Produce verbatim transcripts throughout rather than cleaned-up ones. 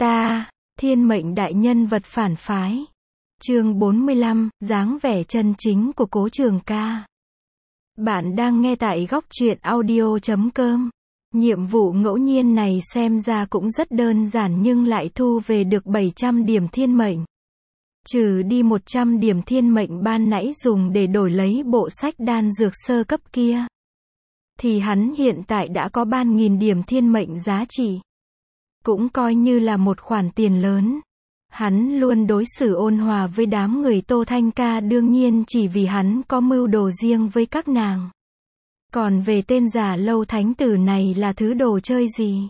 Ta, thiên mệnh đại nhân vật phản phái. Chương bốn mươi lăm, dáng vẻ chân chính của Cố Trường Ca. Bạn đang nghe tại góc truyện audio chấm com. Nhiệm vụ ngẫu nhiên này xem ra cũng rất đơn giản nhưng lại thu về được bảy trăm điểm thiên mệnh. Trừ đi một trăm điểm thiên mệnh ban nãy dùng để đổi lấy bộ sách đan dược sơ cấp kia, thì hắn hiện tại đã có ba nghìn điểm thiên mệnh giá trị. Cũng coi như là một khoản tiền lớn. Hắn luôn đối xử ôn hòa với đám người Tô Thanh Ca đương nhiên chỉ vì hắn có mưu đồ riêng với các nàng. Còn về tên giả lâu thánh tử này là thứ đồ chơi gì?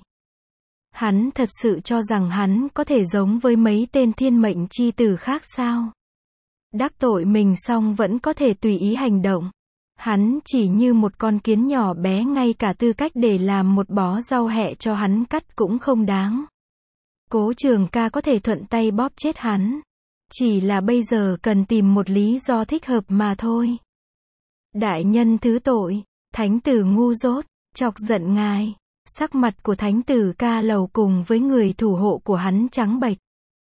Hắn thật sự cho rằng hắn có thể giống với mấy tên thiên mệnh chi tử khác sao? Đắc tội mình xong vẫn có thể tùy ý hành động. Hắn chỉ như một con kiến nhỏ bé, ngay cả tư cách để làm một bó rau hẹ cho hắn cắt cũng không đáng. Cố Trường Ca có thể thuận tay bóp chết hắn. Chỉ là bây giờ cần tìm một lý do thích hợp mà thôi. Đại nhân thứ tội, thánh tử ngu dốt, chọc giận ngài. Sắc mặt của thánh tử Ca Lầu cùng với người thủ hộ của hắn trắng bệch.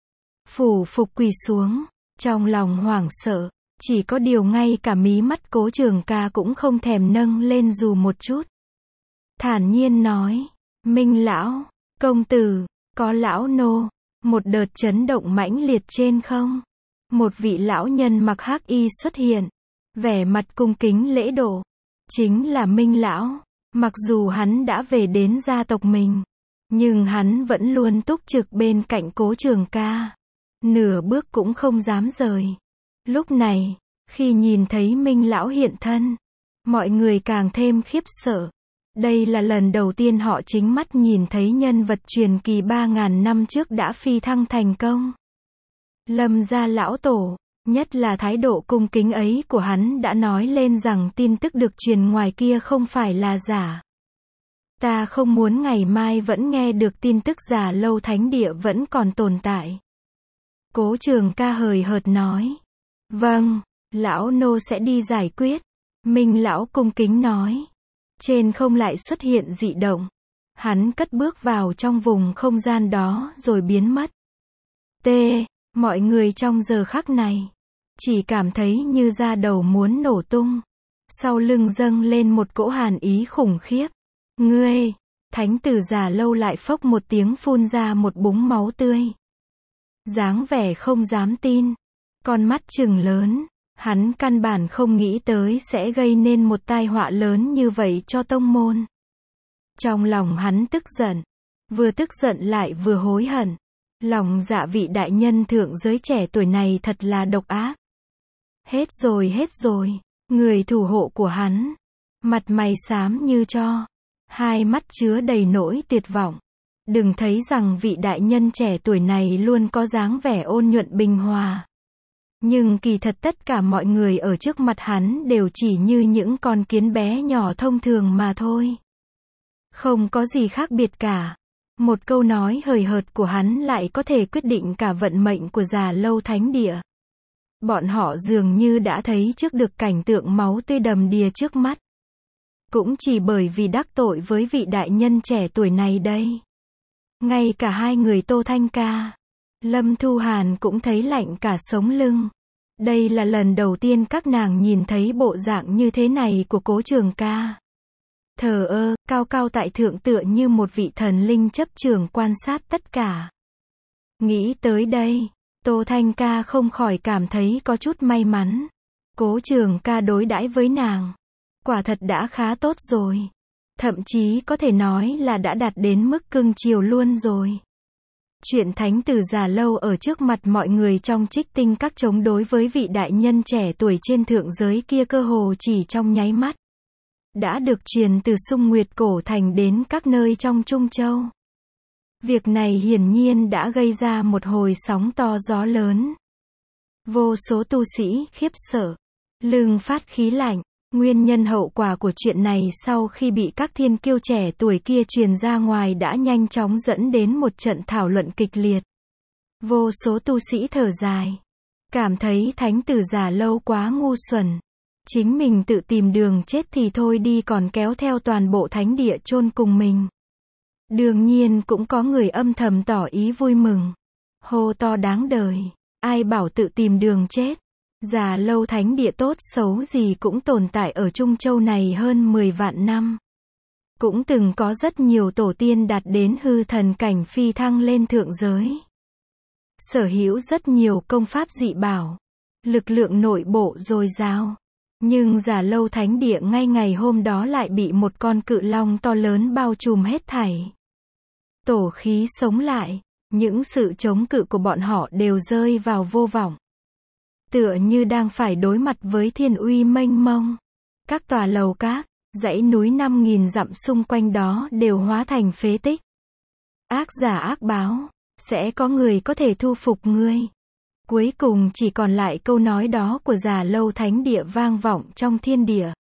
Phủ phục quỳ xuống, trong lòng hoảng sợ. Chỉ có điều ngay cả mí mắt Cố Trường Ca cũng không thèm nâng lên dù một chút. Thản nhiên nói, Minh lão, công tử, có lão nô. Một đợt chấn động mãnh liệt trên không. Một vị lão nhân mặc hắc y xuất hiện. Vẻ mặt cung kính lễ độ. Chính là Minh lão. Mặc dù hắn đã về đến gia tộc mình, nhưng hắn vẫn luôn túc trực bên cạnh Cố Trường Ca. Nửa bước cũng không dám rời. Lúc này, khi nhìn thấy Minh lão hiện thân, mọi người càng thêm khiếp sợ. Đây là lần đầu tiên họ chính mắt nhìn thấy nhân vật truyền kỳ ba ngàn năm trước đã phi thăng thành công. Lâm gia lão tổ, nhất là thái độ cung kính ấy của hắn đã nói lên rằng tin tức được truyền ngoài kia không phải là giả. Ta không muốn ngày mai vẫn nghe được tin tức giả lâu thánh địa vẫn còn tồn tại. Cố Trường Ca hời hợt nói. Vâng, lão nô sẽ đi giải quyết. Minh lão cung kính nói. Trên không lại xuất hiện dị động. Hắn cất bước vào trong vùng không gian đó rồi biến mất. T. Mọi người trong giờ khắc này chỉ cảm thấy như da đầu muốn nổ tung. Sau lưng dâng lên một cỗ hàn ý khủng khiếp. Ngươi! Thánh tử già lâu lại phốc một tiếng phun ra một búng máu tươi. Dáng vẻ không dám tin. Con mắt trừng lớn. Hắn căn bản không nghĩ tới sẽ gây nên một tai họa lớn như vậy cho tông môn. Trong lòng hắn tức giận. Vừa tức giận lại vừa hối hận. Lòng dạ vị đại nhân thượng giới trẻ tuổi này thật là độc ác. Hết rồi hết rồi. Người thủ hộ của hắn. Mặt mày xám như tro. Hai mắt chứa đầy nỗi tuyệt vọng. Đừng thấy rằng vị đại nhân trẻ tuổi này luôn có dáng vẻ ôn nhuận bình hòa. Nhưng kỳ thật tất cả mọi người ở trước mặt hắn đều chỉ như những con kiến bé nhỏ thông thường mà thôi. Không có gì khác biệt cả. Một câu nói hời hợt của hắn lại có thể quyết định cả vận mệnh của già lâu thánh địa. Bọn họ dường như đã thấy trước được cảnh tượng máu tươi đầm đìa trước mắt. Cũng chỉ bởi vì đắc tội với vị đại nhân trẻ tuổi này đây. Ngay cả hai người Tô Thanh Ca, Lâm Thu Hàn cũng thấy lạnh cả sống lưng. Đây là lần đầu tiên các nàng nhìn thấy bộ dạng như thế này của Cố Trường Ca. Thờ ơ, cao cao tại thượng tựa như một vị thần linh chấp trường quan sát tất cả. Nghĩ tới đây, Tô Thanh Ca không khỏi cảm thấy có chút may mắn. Cố Trường Ca đối đãi với nàng, quả thật đã khá tốt rồi. Thậm chí có thể nói là đã đạt đến mức cưng chiều luôn rồi. Chuyện thánh tử già lâu ở trước mặt mọi người trong Trích Tinh Các chống đối với vị đại nhân trẻ tuổi trên thượng giới kia cơ hồ chỉ trong nháy mắt. Đã được truyền từ Sung Nguyệt Cổ Thành đến các nơi trong Trung Châu. Việc này hiển nhiên đã gây ra một hồi sóng to gió lớn. Vô số tu sĩ khiếp sợ, lưng phát khí lạnh. Nguyên nhân hậu quả của chuyện này sau khi bị các thiên kiêu trẻ tuổi kia truyền ra ngoài đã nhanh chóng dẫn đến một trận thảo luận kịch liệt. Vô số tu sĩ thở dài. Cảm thấy thánh tử già lâu quá ngu xuẩn. Chính mình tự tìm đường chết thì thôi đi còn kéo theo toàn bộ thánh địa chôn cùng mình. Đương nhiên cũng có người âm thầm tỏ ý vui mừng. Hô to đáng đời. Ai bảo tự tìm đường chết. Già Lâu thánh địa tốt xấu gì cũng tồn tại ở Trung Châu này hơn mười vạn năm. Cũng từng có rất nhiều tổ tiên đạt đến hư thần cảnh phi thăng lên thượng giới. Sở hữu rất nhiều công pháp dị bảo. Lực lượng nội bộ dồi dào. Nhưng Già Lâu thánh địa ngay ngày hôm đó lại bị một con cự long to lớn bao trùm hết thảy. Tổ khí sống lại. Những sự chống cự của bọn họ đều rơi vào vô vọng. Tựa như đang phải đối mặt với thiên uy mênh mông. Các tòa lầu các, dãy núi năm nghìn dặm xung quanh đó đều hóa thành phế tích. Ác giả ác báo, sẽ có người có thể thu phục ngươi. Cuối cùng chỉ còn lại câu nói đó của Già Lâu thánh địa vang vọng trong thiên địa.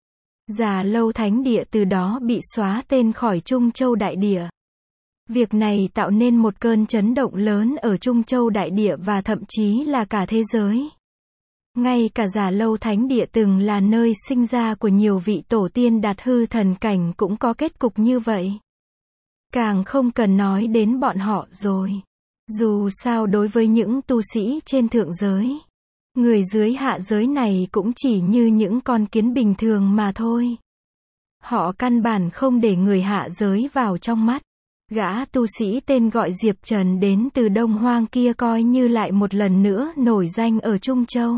Già Lâu thánh địa từ đó bị xóa tên khỏi Trung Châu đại địa. Việc này tạo nên một cơn chấn động lớn ở Trung Châu đại địa và thậm chí là cả thế giới. Ngay cả Già Lâu thánh địa từng là nơi sinh ra của nhiều vị tổ tiên đạt hư thần cảnh cũng có kết cục như vậy. Càng không cần nói đến bọn họ rồi. Dù sao đối với những tu sĩ trên thượng giới, người dưới hạ giới này cũng chỉ như những con kiến bình thường mà thôi. Họ căn bản không để người hạ giới vào trong mắt. Gã tu sĩ tên gọi Diệp Trần đến từ Đông Hoang kia coi như lại một lần nữa nổi danh ở Trung Châu.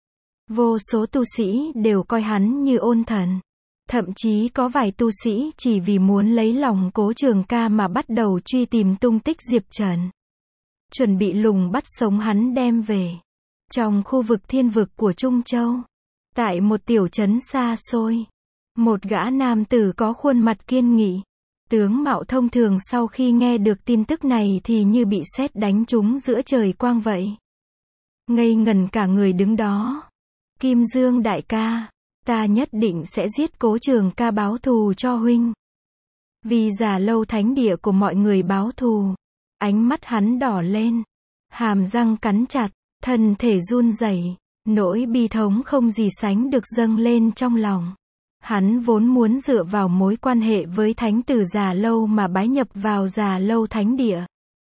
Vô số tu sĩ đều coi hắn như ôn thần. Thậm chí có vài tu sĩ chỉ vì muốn lấy lòng Cố Trường Ca mà bắt đầu truy tìm tung tích Diệp Trần. Chuẩn bị lùng bắt sống hắn đem về. Trong khu vực thiên vực của Trung Châu, tại một tiểu trấn xa xôi, một gã nam tử có khuôn mặt kiên nghị, tướng mạo thông thường sau khi nghe được tin tức này thì như bị sét đánh trúng giữa trời quang vậy. Ngây ngẩn cả người đứng đó. Kim Dương đại ca, ta nhất định sẽ giết Cố Trường Ca báo thù cho huynh. Vì Già Lâu thánh địa của mọi người báo thù. Ánh mắt hắn đỏ lên, hàm răng cắn chặt, thân thể run rẩy, nỗi bi thống không gì sánh được dâng lên trong lòng. Hắn vốn muốn dựa vào mối quan hệ với thánh tử Già Lâu mà bái nhập vào Già Lâu thánh địa.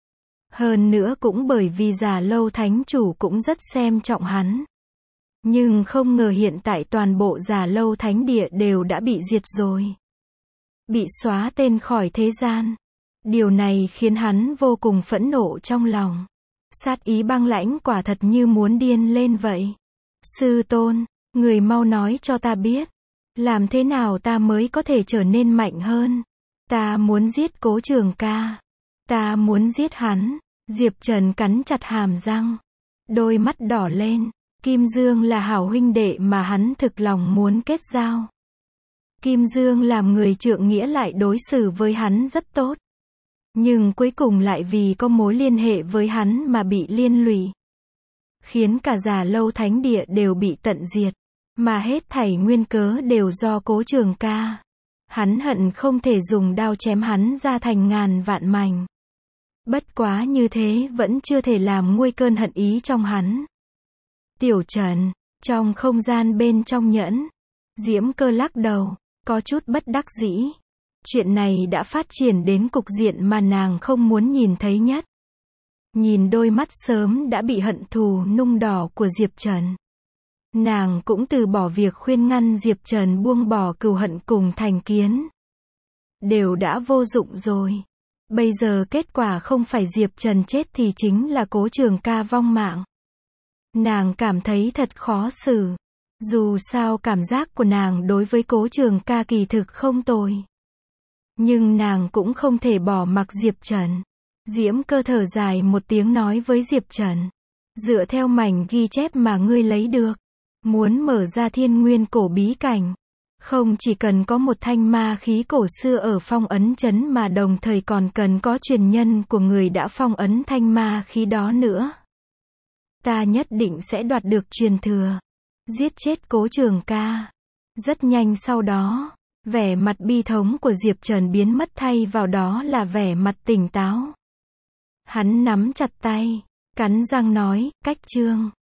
Hơn nữa cũng bởi vì Già Lâu thánh chủ cũng rất xem trọng hắn. Nhưng không ngờ hiện tại toàn bộ Già Lâu thánh địa đều đã bị diệt rồi. Bị xóa tên khỏi thế gian. Điều này khiến hắn vô cùng phẫn nộ trong lòng. Sát ý băng lãnh quả thật như muốn điên lên vậy. Sư tôn, người mau nói cho ta biết. Làm thế nào ta mới có thể trở nên mạnh hơn? Ta muốn giết Cố Trường Ca. Ta muốn giết hắn. Diệp Trần cắn chặt hàm răng. Đôi mắt đỏ lên. Kim Dương là hảo huynh đệ mà hắn thực lòng muốn kết giao. Kim Dương làm người trượng nghĩa lại đối xử với hắn rất tốt. Nhưng cuối cùng lại vì có mối liên hệ với hắn mà bị liên lụy. Khiến cả Già Lâu thánh địa đều bị tận diệt. Mà hết thảy nguyên cớ đều do Cố Trường Ca. Hắn hận không thể dùng đao chém hắn ra thành ngàn vạn mảnh. Bất quá như thế vẫn chưa thể làm nguôi cơn hận ý trong hắn. Tiểu Trần, trong không gian bên trong nhẫn, Diễm Cơ lắc đầu, có chút bất đắc dĩ. Chuyện này đã phát triển đến cục diện mà nàng không muốn nhìn thấy nhất. Nhìn đôi mắt sớm đã bị hận thù nung đỏ của Diệp Trần. Nàng cũng từ bỏ việc khuyên ngăn Diệp Trần buông bỏ cừu hận cùng thành kiến. Đều đã vô dụng rồi. Bây giờ kết quả không phải Diệp Trần chết thì chính là Cố Trường Ca vong mạng. Nàng cảm thấy thật khó xử. Dù sao cảm giác của nàng đối với Cố Trường Ca kỳ thực không tồi. Nhưng nàng cũng không thể bỏ mặc Diệp Trần. Diễm Cơ thở dài một tiếng nói với Diệp Trần. Dựa theo mảnh ghi chép mà ngươi lấy được. Muốn mở ra thiên nguyên cổ bí cảnh. Không chỉ cần có một thanh ma khí cổ xưa ở phong ấn trấn mà đồng thời còn cần có truyền nhân của người đã phong ấn thanh ma khí đó nữa. Ta nhất định sẽ đoạt được truyền thừa. Giết chết Cố Trường Ca. Rất nhanh sau đó, vẻ mặt bi thống của Diệp Trần biến mất thay vào đó là vẻ mặt tỉnh táo. Hắn nắm chặt tay, cắn răng nói, cách chương.